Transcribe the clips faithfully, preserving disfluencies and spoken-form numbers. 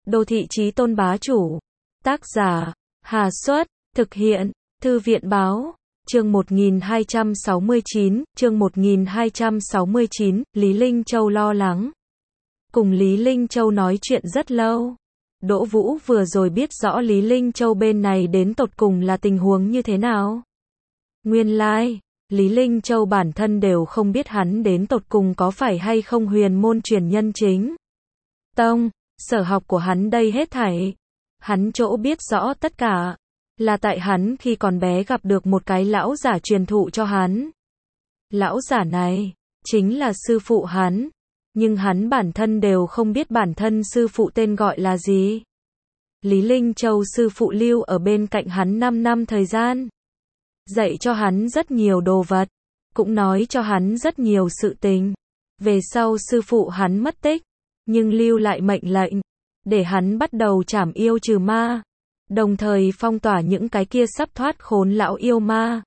Đô thị chí tôn bá chủ. Tác giả, Hà Xuất, thực hiện, Thư viện Báo. Chương một nghìn hai trăm sáu mươi chín, chương một nghìn hai trăm sáu mươi chín, Lý Linh Châu lo lắng. Cùng Lý Linh Châu nói chuyện rất lâu. Đỗ Vũ vừa rồi biết rõ Lý Linh Châu bên này đến tột cùng là tình huống như thế nào. Nguyên lai, like, Lý Linh Châu bản thân đều không biết hắn đến tột cùng có phải hay không huyền môn truyền nhân chính tông, sở học của hắn đây hết thảy. Hắn chỗ biết rõ tất cả, là tại hắn khi còn bé gặp được một cái lão giả truyền thụ cho hắn. Lão giả này, chính là sư phụ hắn, nhưng hắn bản thân đều không biết bản thân sư phụ tên gọi là gì. Lý Linh Châu sư phụ lưu ở bên cạnh hắn năm năm thời gian, dạy cho hắn rất nhiều đồ vật, cũng nói cho hắn rất nhiều sự tình. Về sau sư phụ hắn mất tích, nhưng lưu lại mệnh lệnh, để hắn bắt đầu trảm yêu trừ ma, đồng thời phong tỏa những cái kia sắp thoát khốn lão yêu ma.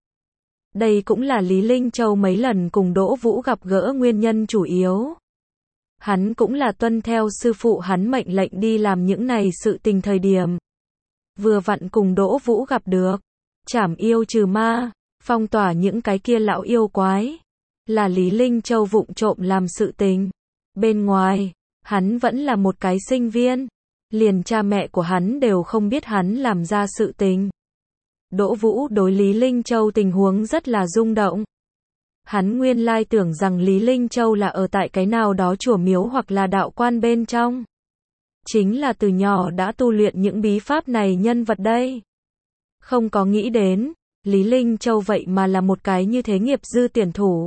Đây cũng là Lý Linh Châu mấy lần cùng Đỗ Vũ gặp gỡ nguyên nhân chủ yếu. Hắn cũng là tuân theo sư phụ hắn mệnh lệnh đi làm những này sự tình thời điểm. Vừa vặn cùng Đỗ Vũ gặp được. Trảm yêu trừ ma, phong tỏa những cái kia lão yêu quái, là Lý Linh Châu vụng trộm làm sự tình. Bên ngoài, hắn vẫn là một cái sinh viên, liền cha mẹ của hắn đều không biết hắn làm ra sự tình. Đỗ Vũ đối Lý Linh Châu tình huống rất là rung động. Hắn nguyên lai tưởng rằng Lý Linh Châu là ở tại cái nào đó chùa miếu hoặc là đạo quan bên trong. Chính là từ nhỏ đã tu luyện những bí pháp này nhân vật đây. Không có nghĩ đến, Lý Linh Châu vậy mà là một cái như thế nghiệp dư tuyển thủ.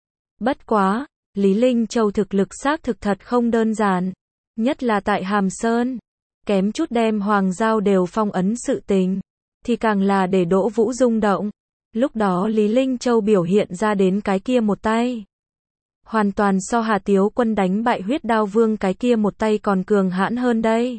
Bất quá, Lý Linh Châu thực lực xác thực thật không đơn giản. Nhất là tại Hàm Sơn, kém chút đem Hoàng Giao đều phong ấn sự tình, thì càng là để Đỗ Vũ rung động. Lúc đó Lý Linh Châu biểu hiện ra đến cái kia một tay, hoàn toàn so Hà Tiếu Quân đánh bại Huyết Đao Vương cái kia một tay còn cường hãn hơn đây.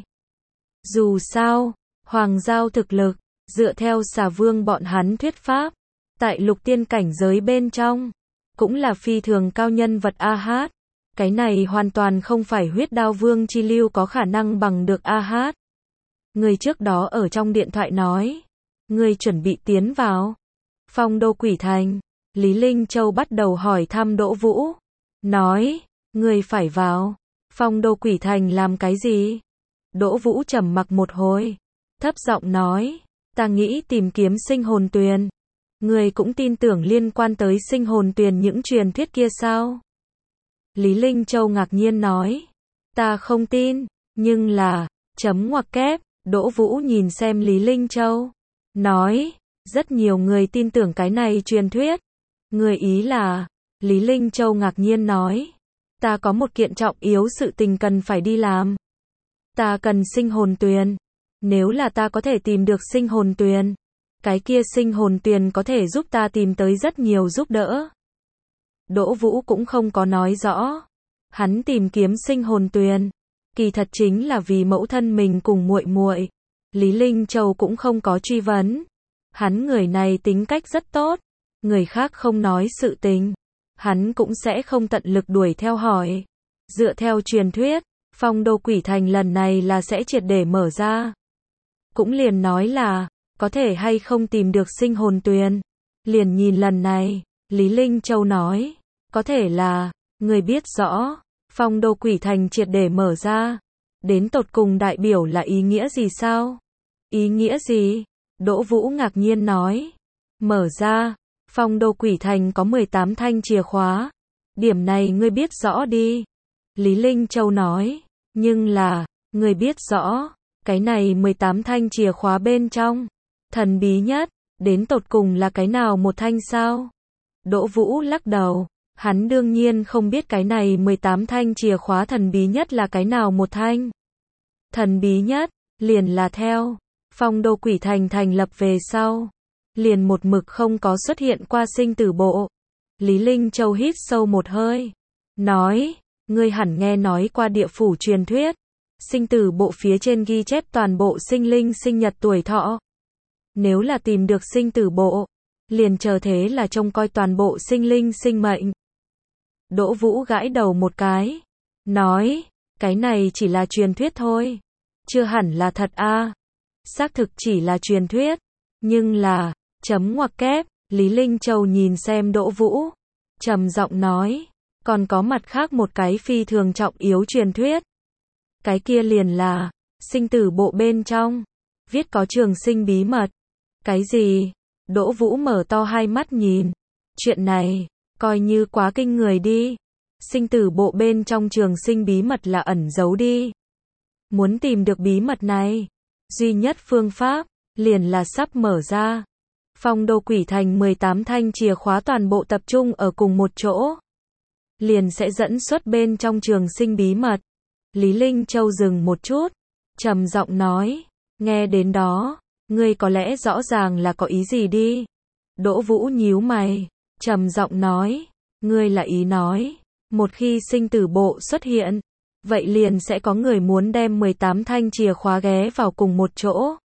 Dù sao, Hoàng Giao thực lực, dựa theo Xà Vương bọn hắn thuyết pháp, tại lục tiên cảnh giới bên trong, cũng là phi thường cao nhân vật A Hát. Cái này hoàn toàn không phải Huyết Đao Vương chi lưu có khả năng bằng được A Hát. Người trước đó ở trong điện thoại nói, người chuẩn bị tiến vào Phong Đô Quỷ Thành. Lý Linh Châu bắt đầu hỏi thăm Đỗ Vũ, nói, người phải vào Phong Đô Quỷ Thành làm cái gì? Đỗ Vũ trầm mặc một hồi, thấp giọng nói, ta nghĩ tìm kiếm sinh hồn tuyền. Người cũng tin tưởng liên quan tới sinh hồn tuyền những truyền thuyết kia sao? Lý Linh Châu ngạc nhiên nói, ta không tin, nhưng là, chấm ngoặc kép. Đỗ Vũ nhìn xem Lý Linh Châu, nói, rất nhiều người tin tưởng cái này truyền thuyết. Người ý là, Lý Linh Châu ngạc nhiên nói, ta có một kiện trọng yếu sự tình cần phải đi làm. Ta cần sinh hồn tuyền. Nếu là ta có thể tìm được sinh hồn tuyền, cái kia sinh hồn tuyền có thể giúp ta tìm tới rất nhiều giúp đỡ. Đỗ Vũ cũng không có nói rõ, hắn tìm kiếm sinh hồn tuyền, kỳ thật chính là vì mẫu thân mình cùng muội muội. Lý Linh Châu cũng không có truy vấn. Hắn người này tính cách rất tốt, người khác không nói sự tình, hắn cũng sẽ không tận lực đuổi theo hỏi. Dựa theo truyền thuyết, Phong Đô Quỷ Thành lần này là sẽ triệt để mở ra. Cũng liền nói là, có thể hay không tìm được sinh hồn tuyền, liền nhìn lần này. Lý Linh Châu nói, có thể là, người biết rõ, Phong Đô Quỷ Thành triệt để mở ra, đến tột cùng đại biểu là ý nghĩa gì sao? Ý nghĩa gì? Đỗ Vũ ngạc nhiên nói, mở ra, Phong Đô Quỷ Thành có mười tám thanh chìa khóa, điểm này ngươi biết rõ đi. Lý Linh Châu nói, nhưng là, ngươi biết rõ, cái này mười tám thanh chìa khóa bên trong, thần bí nhất, đến tột cùng là cái nào một thanh sao? Đỗ Vũ lắc đầu, hắn đương nhiên không biết cái này mười tám thanh chìa khóa thần bí nhất là cái nào một thanh. Thần bí nhất, liền là theo Phong Đô Quỷ Thành thành lập về sau, liền một mực không có xuất hiện qua sinh tử bộ. Lý Linh Châu hít sâu một hơi, nói, ngươi hẳn nghe nói qua địa phủ truyền thuyết, sinh tử bộ phía trên ghi chép toàn bộ sinh linh sinh nhật tuổi thọ. Nếu là tìm được sinh tử bộ, liền chờ thế là trông coi toàn bộ sinh linh sinh mệnh. Đỗ Vũ gãi đầu một cái, nói, cái này chỉ là truyền thuyết thôi. chưa hẳn là thật a. Xác thực chỉ là truyền thuyết, nhưng là, chấm ngoặc kép, Lý Linh Châu nhìn xem Đỗ Vũ, trầm giọng nói, còn có mặt khác một cái phi thường trọng yếu truyền thuyết. Cái kia liền là, sinh tử bộ bên trong, viết có trường sinh bí mật. Cái gì? Đỗ Vũ mở to hai mắt nhìn. Chuyện này, coi như quá kinh người đi. Sinh tử bộ bên trong trường sinh bí mật là ẩn giấu đi. Muốn tìm được bí mật này, duy nhất phương pháp, liền là sắp mở ra. Phong Đô Quỷ Thành mười tám thanh chìa khóa toàn bộ tập trung ở cùng một chỗ. Liền sẽ dẫn xuất bên trong trường sinh bí mật. Lý Linh Châu dừng một chút, trầm giọng nói, nghe đến đó, ngươi có lẽ rõ ràng là có ý gì đi. Đỗ Vũ nhíu mày, trầm giọng nói, ngươi là ý nói, một khi sinh tử bộ xuất hiện, vậy liền sẽ có người muốn đem mười tám thanh chìa khóa ghé vào cùng một chỗ.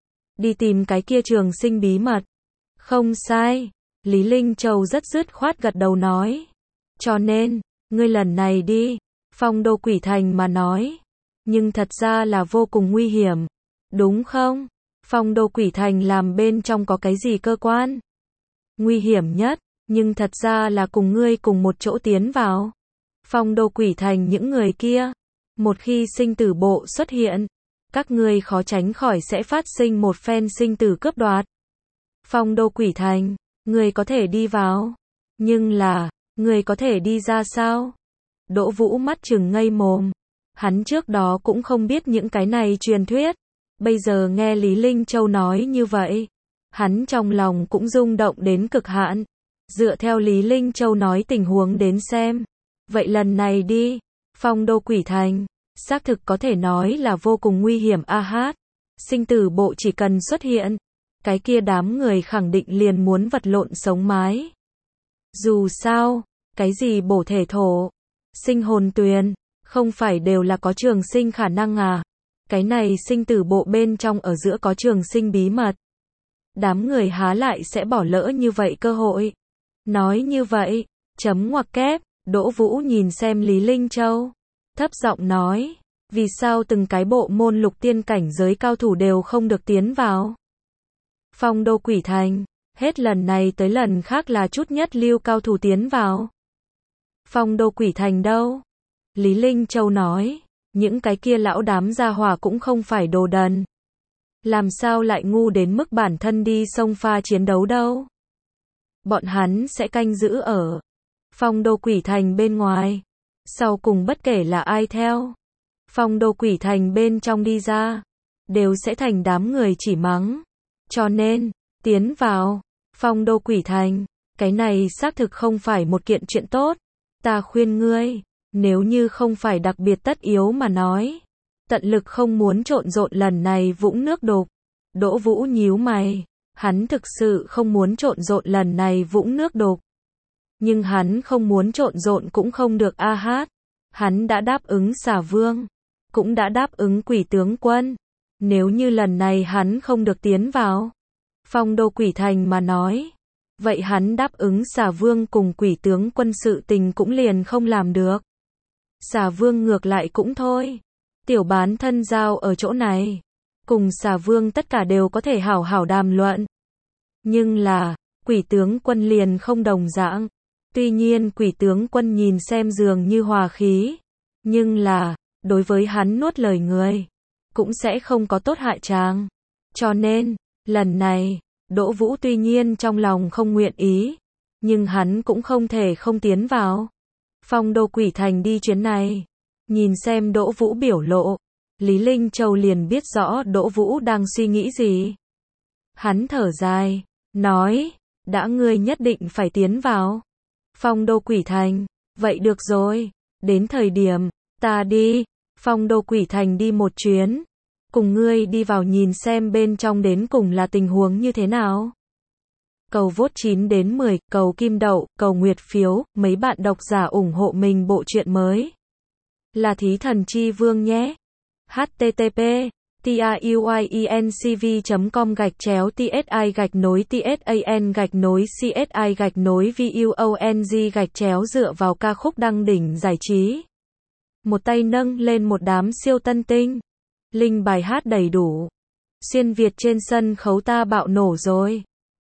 Đi tìm cái kia trường sinh bí mật. Không sai, Lý Linh Châu rất dứt khoát gật đầu nói. Cho nên, ngươi lần này đi, Phong Đô Quỷ Thành mà nói. Nhưng thật ra là vô cùng nguy hiểm. Đúng không? Phong Đô Quỷ Thành làm bên trong có cái gì cơ quan? Nguy hiểm nhất, nhưng thật ra là cùng ngươi cùng một chỗ tiến vào. Phong Đô Quỷ Thành những người kia. Một khi sinh tử bộ xuất hiện, các ngươi khó tránh khỏi sẽ phát sinh một phen sinh tử cướp đoạt. Phong Đô Quỷ Thành, ngươi có thể đi vào. Nhưng là, ngươi có thể đi ra sao? Đỗ Vũ mắt trừng ngây mồm. Hắn trước đó cũng không biết những cái này truyền thuyết. Bây giờ nghe Lý Linh Châu nói như vậy, hắn trong lòng cũng rung động đến cực hạn. Dựa theo Lý Linh Châu nói tình huống đến xem, vậy lần này đi, Phong Đô Quỷ Thành, xác thực có thể nói là vô cùng nguy hiểm a hát. Sinh tử bộ chỉ cần xuất hiện, cái kia đám người khẳng định liền muốn vật lộn sống mái. Dù sao, cái gì bổ thể thổ, sinh hồn tuyền, không phải đều là có trường sinh khả năng à? Cái này sinh tử bộ bên trong ở giữa có trường sinh bí mật. Đám người há lại sẽ bỏ lỡ như vậy cơ hội. Nói như vậy, chấm ngoặc kép, Đỗ Vũ nhìn xem Lý Linh Châu, thấp giọng nói, vì sao từng cái bộ môn lục tiên cảnh giới cao thủ đều không được tiến vào? Phong Đô Quỷ Thành, hết lần này tới lần khác là chút nhất lưu cao thủ tiến vào. Phong Đô Quỷ Thành đâu? Lý Linh Châu nói, những cái kia lão đám gia hỏa cũng không phải đồ đần. Làm sao lại ngu đến mức bản thân đi xông pha chiến đấu đâu? Bọn hắn sẽ canh giữ ở Phong Đô Quỷ Thành bên ngoài. Sau cùng bất kể là ai theo Phong Đô Quỷ Thành bên trong đi ra, đều sẽ thành đám người chỉ mắng. Cho nên, tiến vào Phong Đô Quỷ Thành, cái này xác thực không phải một kiện chuyện tốt. Ta khuyên ngươi, nếu như không phải đặc biệt tất yếu mà nói, tận lực không muốn trộn rộn lần này vũng nước đục. Đỗ Vũ nhíu mày, hắn thực sự không muốn trộn rộn lần này vũng nước đục. Nhưng hắn không muốn trộn rộn cũng không được a hát. Hắn đã đáp ứng Xà Vương, cũng đã đáp ứng Quỷ tướng quân. Nếu như lần này hắn không được tiến vào Phong Đô Quỷ Thành mà nói, vậy hắn đáp ứng Xà Vương cùng Quỷ tướng quân sự tình cũng liền không làm được. Xà Vương ngược lại cũng thôi. Tiểu bán thân giao ở chỗ này, cùng Xà Vương tất cả đều có thể hảo hảo đàm luận. Nhưng là, Quỷ tướng quân liền không đồng dạng. Tuy nhiên Quỷ tướng quân nhìn xem dường như hòa khí, nhưng là, đối với hắn nuốt lời người, cũng sẽ không có tốt hại chàng. Cho nên, lần này, Đỗ Vũ tuy nhiên trong lòng không nguyện ý, nhưng hắn cũng không thể không tiến vào Phong Đô Quỷ Thành đi chuyến này. Nhìn xem Đỗ Vũ biểu lộ, Lý Linh Châu liền biết rõ Đỗ Vũ đang suy nghĩ gì. Hắn thở dài, nói, đã ngươi nhất định phải tiến vào Phong Đô Quỷ Thành, vậy được rồi, đến thời điểm, ta đi Phong Đô Quỷ Thành đi một chuyến, cùng ngươi đi vào nhìn xem bên trong đến cùng là tình huống như thế nào. Cầu vote chín đến mười, cầu kim đậu, cầu nguyệt phiếu, mấy bạn độc giả ủng hộ mình bộ truyện mới. Là Thí Thần Chi Vương nhé. http tuyencv chấm com gạch chéo tsi gạch nối tsan gạch nối csi gạch nối vuong gạch chéo dựa vào ca khúc đăng đỉnh giải trí. Một tay nâng lên một đám siêu tân tinh. Linh bài hát đầy đủ. Xuyên Việt trên sân khấu ta bạo nổ rồi.